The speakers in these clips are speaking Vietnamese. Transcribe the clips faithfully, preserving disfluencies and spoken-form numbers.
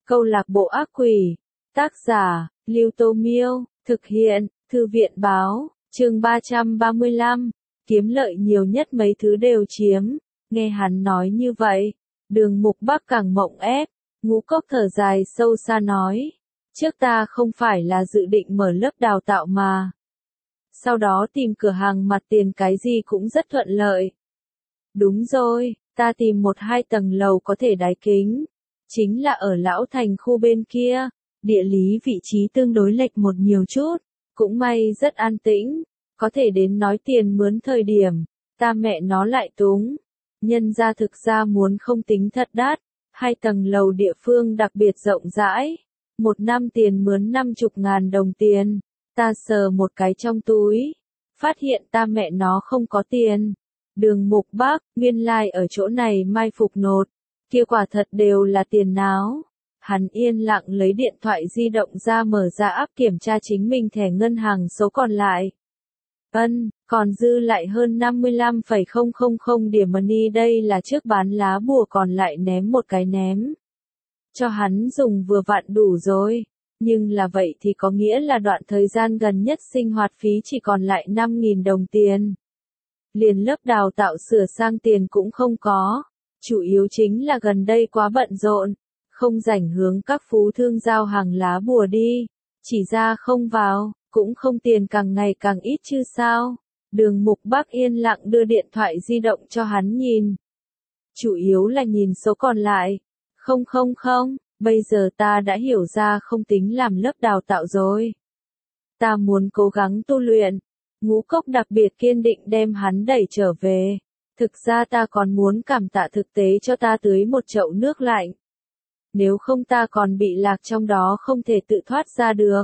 Câu lạc bộ ác quỷ. Tác giả, Lưu Tô Miêu. Thực hiện, Thư viện Báo. Chương ba trăm ba mươi lăm. Kiếm lợi nhiều nhất mấy thứ đều chiếm. Nghe hắn nói như vậy, Đường Mục Bắc càng mộng ép. Ngũ Cốc thở dài sâu xa nói. Trước ta không phải là dự định mở lớp đào tạo mà. Sau đó tìm cửa hàng mặt tiền cái gì cũng rất thuận lợi. Đúng rồi, ta tìm một hai tầng lầu có thể đáy kính. Chính là ở Lão Thành khu bên kia. Địa lý vị trí tương đối lệch một nhiều chút. Cũng may rất an tĩnh. Có thể đến nói tiền mướn thời điểm. Ta mẹ nó lại túng. Nhân ra thực ra muốn không tính thật đắt. Hai tầng lầu địa phương đặc biệt rộng rãi. Một năm tiền mướn năm chục ngàn đồng tiền. Ta sờ một cái trong túi. Phát hiện ta mẹ nó không có tiền. Đường Mục Bắc, nguyên lai like ở chỗ này mai phục nột. Kia quả thật đều là tiền náo. Hắn yên lặng lấy điện thoại di động ra mở ra app kiểm tra chính mình thẻ ngân hàng số còn lại. Ân, còn dư lại hơn năm mươi lăm phẩy không không không điểm money, đây là trước bán lá bùa còn lại ném một cái ném. Cho hắn dùng vừa vặn đủ rồi. Nhưng là vậy thì có nghĩa là đoạn thời gian gần nhất sinh hoạt phí chỉ còn lại năm nghìn đồng tiền. Liền lớp đào tạo sửa sang tiền cũng không có. Chủ yếu chính là gần đây quá bận rộn. Không rảnh hướng các phú thương giao hàng lá bùa đi. Chỉ ra không vào, cũng không tiền càng ngày càng ít chứ sao. Đường Mục Bắc yên lặng đưa điện thoại di động cho hắn nhìn. Chủ yếu là nhìn số còn lại. Không không không, bây giờ ta đã hiểu ra không tính làm lớp đào tạo rồi. Ta muốn cố gắng tu luyện. Ngũ Cốc đặc biệt kiên định đem hắn đẩy trở về. Thực ra ta còn muốn cảm tạ thực tế cho ta tưới một chậu nước lạnh. Nếu không ta còn bị lạc trong đó không thể tự thoát ra được.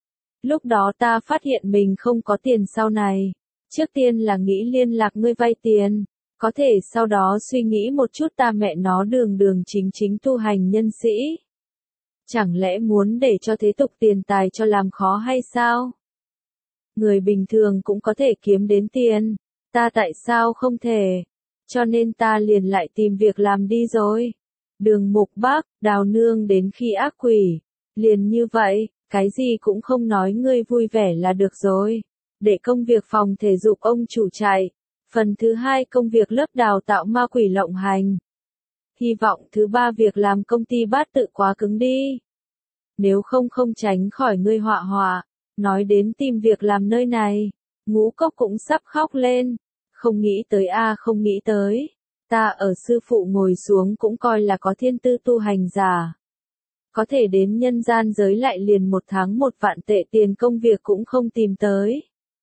Lúc đó ta phát hiện mình không có tiền sau này. Trước tiên là nghĩ liên lạc ngươi vay tiền. Có thể sau đó suy nghĩ một chút ta mẹ nó đường đường chính chính tu hành nhân sĩ. Chẳng lẽ muốn để cho thế tục tiền tài cho làm khó hay sao? Người bình thường cũng có thể kiếm đến tiền. Ta tại sao không thể? Cho nên ta liền lại tìm việc làm đi rồi. Đường Mục Bắc, Đào Nương đến khi ác quỷ. Liền như vậy, cái gì cũng không nói, ngươi vui vẻ là được rồi. Để công việc phòng thể dục ông chủ chạy. Phần thứ hai công việc lớp đào tạo ma quỷ lộng hành. Hy vọng thứ ba việc làm công ty bát tự quá cứng đi. Nếu không không tránh khỏi ngươi họa họa. Nói đến tìm việc làm nơi này. Ngũ Cốc cũng sắp khóc lên. Không nghĩ tới a không nghĩ tới. Ta ở sư phụ ngồi xuống cũng coi là có thiên tư tu hành giả. Có thể đến nhân gian giới lại liền một tháng một vạn tệ tiền công việc cũng không tìm tới.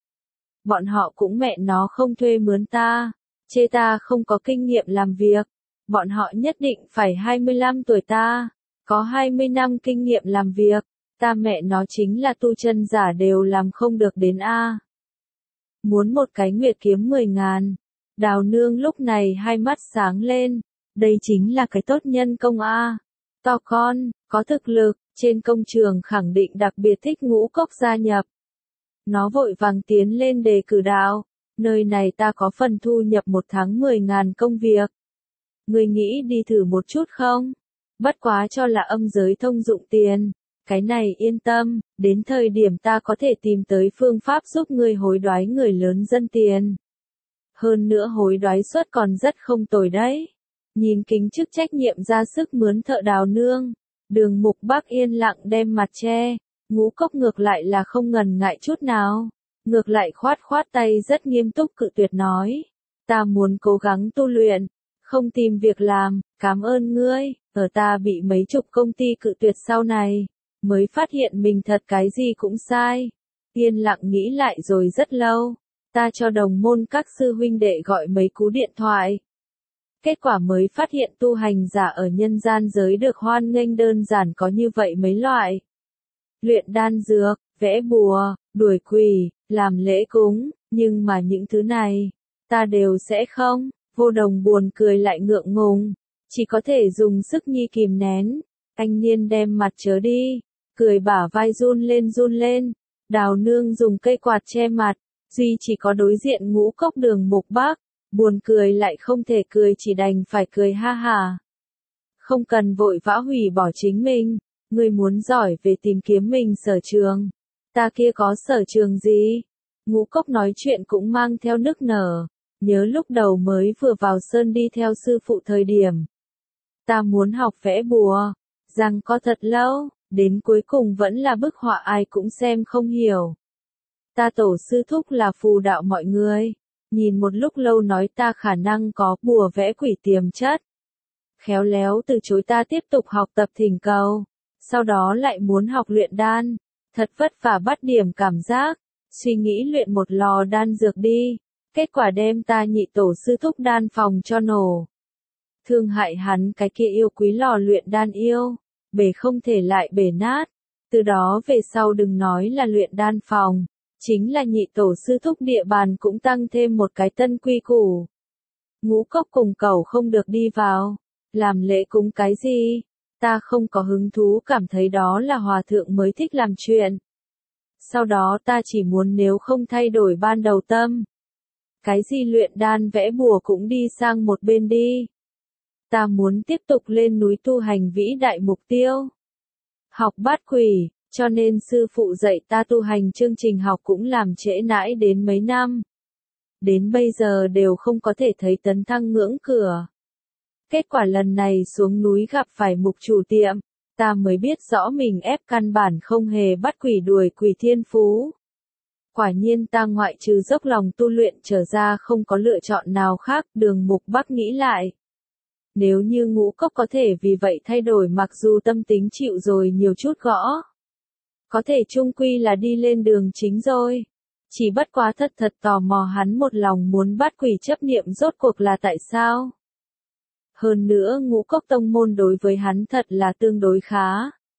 Bọn họ cũng mẹ nó không thuê mướn ta. Chê ta không có kinh nghiệm làm việc. Bọn họ nhất định phải hai mươi lăm tuổi ta. Có hai mươi năm kinh nghiệm làm việc. Ta mẹ nó chính là tu chân giả đều làm không được đến a. Muốn một cái nguyệt kiếm mười ngàn. Đào Nương lúc này hai mắt sáng lên. Đây chính là cái tốt nhân công a. To con, có thực lực, trên công trường khẳng định đặc biệt thích Ngũ Cốc gia nhập. Nó vội vàng tiến lên đề cử đạo. Nơi này ta có phần thu nhập một tháng mười ngàn công việc. Ngươi nghĩ đi thử một chút không? Bất quá cho là âm giới thông dụng tiền. Cái này yên tâm, đến thời điểm ta có thể tìm tới phương pháp giúp ngươi hối đoái người lớn dân tiền. Hơn nữa hối đoái suất còn rất không tồi đấy. Nhìn kính chức trách nhiệm ra sức mướn thợ Đào Nương. Đường Mục Bắc yên lặng đem mặt che. Ngũ Cốc ngược lại là không ngần ngại chút nào. Ngược lại khoát khoát tay rất nghiêm túc cự tuyệt nói. Ta muốn cố gắng tu luyện. Không tìm việc làm, cảm ơn ngươi. Ở ta bị mấy chục công ty cự tuyệt sau này. Mới phát hiện mình thật cái gì cũng sai. Yên lặng nghĩ lại rồi rất lâu. Ta cho đồng môn các sư huynh đệ gọi mấy cú điện thoại. Kết quả mới phát hiện tu hành giả ở nhân gian giới được hoan nghênh đơn giản có như vậy mấy loại. Luyện đan dược, vẽ bùa, đuổi quỷ, làm lễ cúng, nhưng mà những thứ này, ta đều sẽ không. Vô Đồng buồn cười lại ngượng ngùng, chỉ có thể dùng sức nhi kìm nén. Anh Niên đem mặt chớ đi, cười bả vai run lên run lên. Đào Nương dùng cây quạt che mặt, duy chỉ có đối diện Ngũ Cốc Đường Mục Bắc. Buồn cười lại không thể cười, chỉ đành phải cười ha hà. Không cần vội vã hủy bỏ chính mình. Ngươi muốn giỏi về tìm kiếm mình sở trường. Ta kia có sở trường gì? Ngũ Cốc nói chuyện cũng mang theo nức nở. Nhớ lúc đầu mới vừa vào sơn đi theo sư phụ thời điểm. Ta muốn học vẽ bùa. Rằng có thật lâu, đến cuối cùng vẫn là bức họa ai cũng xem không hiểu. Ta tổ sư thúc là phù đạo mọi người. Nhìn một lúc lâu nói ta khả năng có bùa vẽ quỷ tiềm chất. Khéo léo từ chối ta tiếp tục học tập thỉnh cầu. Sau đó lại muốn học luyện đan. Thật vất vả bắt điểm cảm giác. Suy nghĩ luyện một lò đan dược đi. Kết quả đem ta nhị tổ sư thúc đan phòng cho nổ. Thương hại hắn cái kia yêu quý lò luyện đan yêu. Bể không thể lại bể nát. Từ đó về sau đừng nói là luyện đan phòng. Chính là nhị tổ sư thúc địa bàn cũng tăng thêm một cái tân quy củ. Ngũ Cốc cùng cẩu không được đi vào. Làm lễ cúng cái gì? Ta không có hứng thú, cảm thấy đó là hòa thượng mới thích làm chuyện. Sau đó ta chỉ muốn nếu không thay đổi ban đầu tâm. Cái gì luyện đan vẽ bùa cũng đi sang một bên đi. Ta muốn tiếp tục lên núi tu hành vĩ đại mục tiêu. Học bát quỷ, cho nên sư phụ dạy ta tu hành chương trình học cũng làm trễ nãi đến mấy năm. Đến bây giờ đều không có thể thấy tấn thăng ngưỡng cửa. Kết quả lần này xuống núi gặp phải mục chủ tiệm, ta mới biết rõ mình ép căn bản không hề bắt quỷ đuổi quỷ thiên phú. Quả nhiên ta ngoại trừ dốc lòng tu luyện trở ra không có lựa chọn nào khác. Đường Mục Bắc nghĩ lại. Nếu như Ngũ Cốc có thể vì vậy thay đổi, mặc dù tâm tính chịu rồi nhiều chút gõ. Có thể chung quy là đi lên đường chính rồi. Chỉ bất quá thật thật tò mò hắn một lòng muốn bắt quỷ chấp niệm rốt cuộc là tại sao. Hơn nữa Ngũ Cốc tông môn đối với hắn thật là tương đối khá.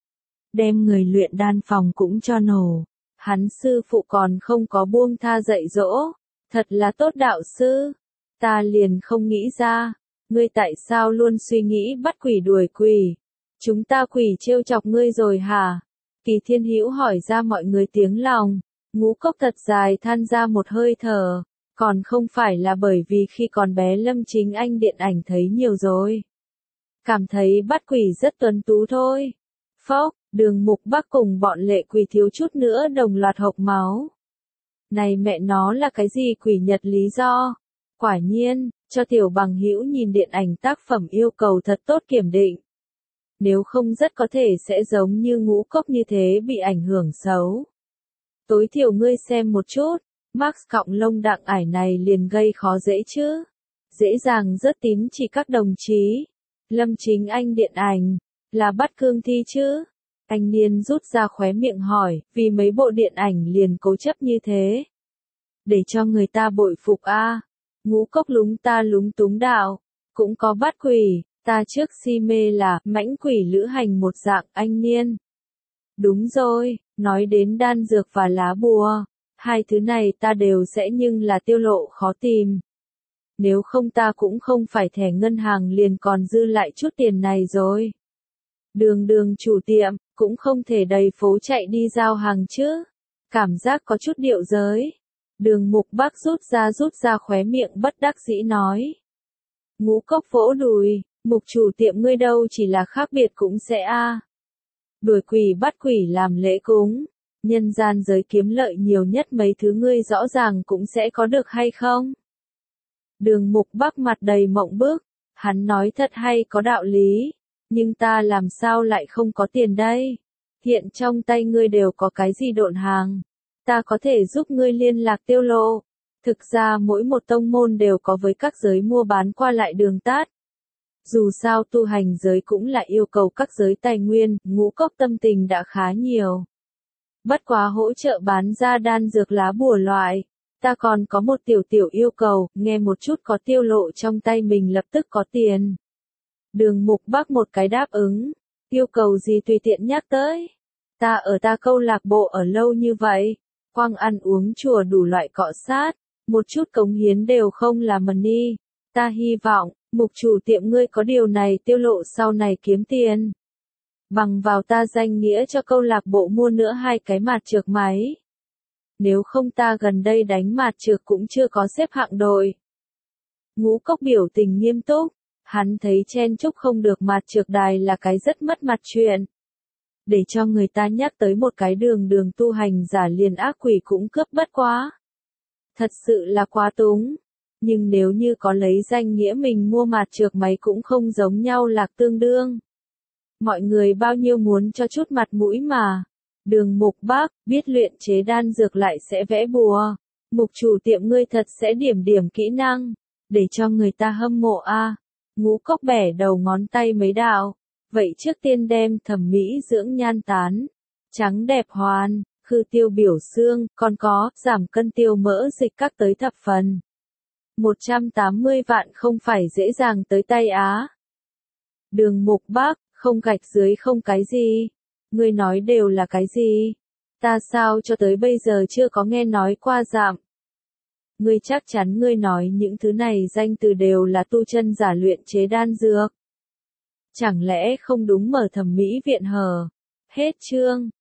Đem người luyện đan phòng cũng cho nổ. Hắn sư phụ còn không có buông tha dạy dỗ. Thật là tốt đạo sư. Ta liền không nghĩ ra. Ngươi tại sao luôn suy nghĩ bắt quỷ đuổi quỷ? Chúng ta quỷ trêu chọc ngươi rồi hả? Kỳ Thiên Hữu hỏi ra mọi người tiếng lòng. Ngũ Cốc thật dài than ra một hơi thở. Còn không phải là bởi vì khi còn bé Lâm Chính Anh điện ảnh thấy nhiều rồi. Cảm thấy bắt quỷ rất tuấn tú thôi. Phốc, Đường Mục Bắc cùng bọn Lệ Quỳ thiếu chút nữa đồng loạt hộc máu. Này mẹ nó là cái gì quỷ nhật lý do? Quả nhiên, cho tiểu bằng hữu nhìn điện ảnh tác phẩm yêu cầu thật tốt kiểm định. Nếu không rất có thể sẽ giống như Ngũ Cốc như thế bị ảnh hưởng xấu. Tối thiểu ngươi xem một chút, Max cộng lông đặng ải này liền gây khó dễ chứ. Dễ dàng rớt tín chỉ các đồng chí. Lâm Chính Anh điện ảnh, là bắt cương thi chứ? Anh Niên rút ra khóe miệng hỏi, vì mấy bộ điện ảnh liền cố chấp như thế. Để cho người ta bội phục a. À. Ngũ Cốc lúng ta lúng túng đạo, cũng có bắt quỷ, ta trước si mê là mãnh quỷ lữ hành một dạng. Anh Niên. Đúng rồi, nói đến đan dược và lá bùa, hai thứ này ta đều sẽ nhưng là tiêu lộ khó tìm. Nếu không ta cũng không phải thẻ ngân hàng liền còn dư lại chút tiền này rồi. Đường đường chủ tiệm, cũng không thể đầy phố chạy đi giao hàng chứ. Cảm giác có chút điệu giới. Đường Mục Bắc rút ra rút ra khóe miệng bất đắc dĩ nói. Ngũ Cốc vỗ đùi, mục chủ tiệm ngươi đâu chỉ là khác biệt cũng sẽ a. À. Đuổi quỷ bắt quỷ làm lễ cúng. Nhân gian giới kiếm lợi nhiều nhất mấy thứ ngươi rõ ràng cũng sẽ có được hay không? Đường Mục Bắc mặt đầy mộng bức. Hắn nói thật hay có đạo lý. Nhưng ta làm sao lại không có tiền đây? Hiện trong tay ngươi đều có cái gì độn hàng? Ta có thể giúp ngươi liên lạc tiêu lộ. Thực ra mỗi một tông môn đều có với các giới mua bán qua lại đường tắt. Dù sao tu hành giới cũng là yêu cầu các giới tài nguyên, Ngũ Cốc tâm tình đã khá nhiều. Bất quá hỗ trợ bán ra đan dược lá bùa loại. Ta còn có một tiểu tiểu yêu cầu, nghe một chút có tiêu lộ trong tay mình lập tức có tiền. Đường Mục Bắc một cái đáp ứng. Yêu cầu gì tùy tiện nhắc tới. Ta ở ta câu lạc bộ ở lâu như vậy. Quang ăn uống chùa đủ loại cọ sát. Một chút cống hiến đều không là money. Ta hy vọng, mục chủ tiệm ngươi có điều này tiêu lộ sau này kiếm tiền. Bằng vào ta danh nghĩa cho câu lạc bộ mua nữa hai cái mạt trược máy. Nếu không ta gần đây đánh mạt trược cũng chưa có xếp hạng đội. Ngũ Cốc biểu tình nghiêm túc. Hắn thấy chen chúc không được mạt trược đài là cái rất mất mặt chuyện. để cho người ta nhắc tới một cái đường đường tu hành giả liền ác quỷ cũng cướp bất quá. Thật sự là quá túng. Nhưng nếu như có lấy danh nghĩa mình mua mạt trược máy cũng không giống nhau lạc tương đương. Mọi người bao nhiêu muốn cho chút mặt mũi mà. Đường Mục Bác, biết luyện chế đan dược lại sẽ vẽ bùa. Mục chủ tiệm ngươi thật sẽ điểm điểm kỹ năng, để cho người ta hâm mộ a. À. Ngũ Cốc bẻ đầu ngón tay mấy đạo. Vậy trước tiên đem thẩm mỹ dưỡng nhan tán, trắng đẹp hoàn, khư tiêu biểu xương, còn có giảm cân tiêu mỡ dịch các tới thập phần. một trăm tám mươi vạn không phải dễ dàng tới tay á. Đường Mục Bác, không gạch dưới không cái gì. Ngươi nói đều là cái gì? Ta sao cho tới bây giờ chưa có nghe nói qua giảm. Ngươi chắc chắn ngươi nói những thứ này danh từ đều là tu chân giả luyện chế đan dược. Chẳng lẽ không đúng mở thẩm mỹ viện hờ? Hết chương.